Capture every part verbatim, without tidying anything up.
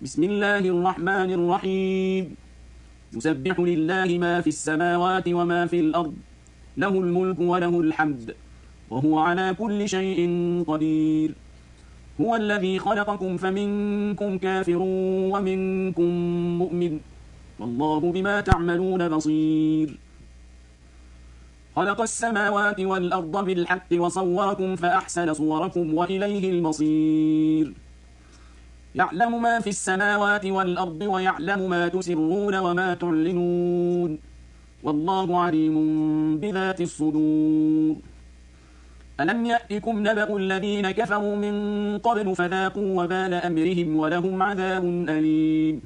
بسم الله الرحمن الرحيم يسبح لله ما في السماوات وما في الأرض له الملك وله الحمد وهو على كل شيء قدير هو الذي خلقكم فمنكم كافر ومنكم مؤمن والله بما تعملون بصير خلق السماوات والأرض بالحق وصوركم فأحسن صوركم وإليه المصير يعلم ما في السماوات والأرض ويعلم ما تسرون وما تعلنون والله عليم بذات الصدور ألم يأتكم نبأ الذين كفروا من قبل فذاقوا وبال أمرهم ولهم عذاب أليم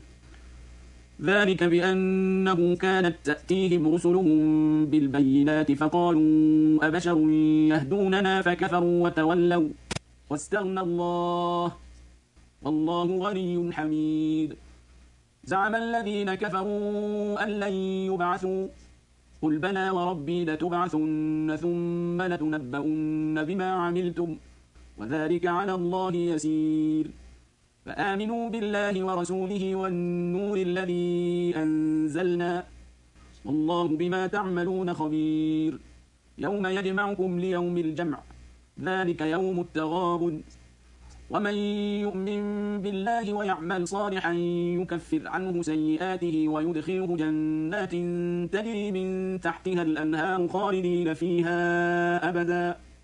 ذلك بأنه كانت تأتيهم رسلهم بالبينات فقالوا أبشر يهدوننا فكفروا وتولوا واستغنى الله والله غني حميد زعم الذين كفروا أن لن يبعثوا قل بلى وربي لتبعثن ثم لتنبؤن بما عملتم وذلك على الله يسير فآمنوا بالله ورسوله والنور الذي أنزلنا والله بما تعملون خبير يوم يجمعكم ليوم الجمع ذلك يوم التغابن ومن يؤمن بالله ويعمل صالحا يكفر عنه سيئاته ويدخله جنات تجري من تحتها الأنهار خالدين فيها أبدا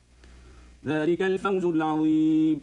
ذلك الفوز العظيم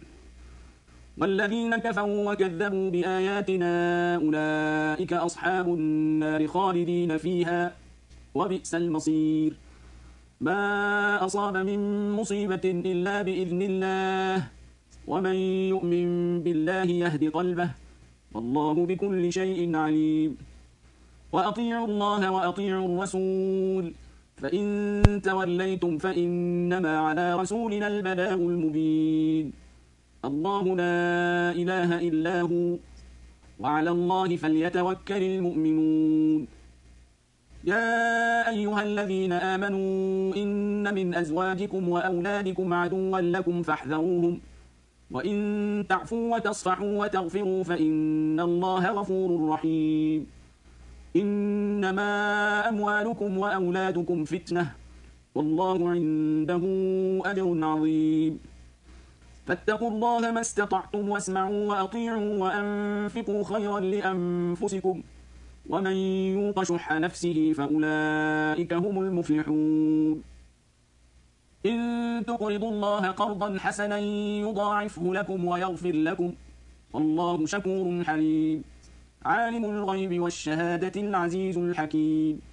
والذين كفروا وكذبوا بآياتنا أولئك أصحاب النار خالدين فيها وبئس المصير ما أصاب من مصيبة إلا بإذن الله ومن يؤمن بالله يهد قلبه والله بكل شيء عليم وأطيعوا الله وأطيعوا الرسول فإن توليتم فإنما على رسولنا البلاغ المبين الله لا إله إلا هو وعلى الله فليتوكل المؤمنون يا أيها الذين آمنوا إن من أزواجكم وأولادكم عدوا لكم فاحذروهم وإن تعفوا وتصفحوا وتغفروا فإن الله غفور رحيم إنما أموالكم وأولادكم فتنة والله عنده أجر عظيم فاتقوا الله ما استطعتم واسمعوا وأطيعوا وأنفقوا خيرا لأنفسكم ومن يوق شح نفسه فأولئك هم المفلحون إن تقرضوا الله قرضا حسنا يضاعفه لكم ويغفر لكم والله شكور حليم عالم الغيب والشهادة العزيز الحكيم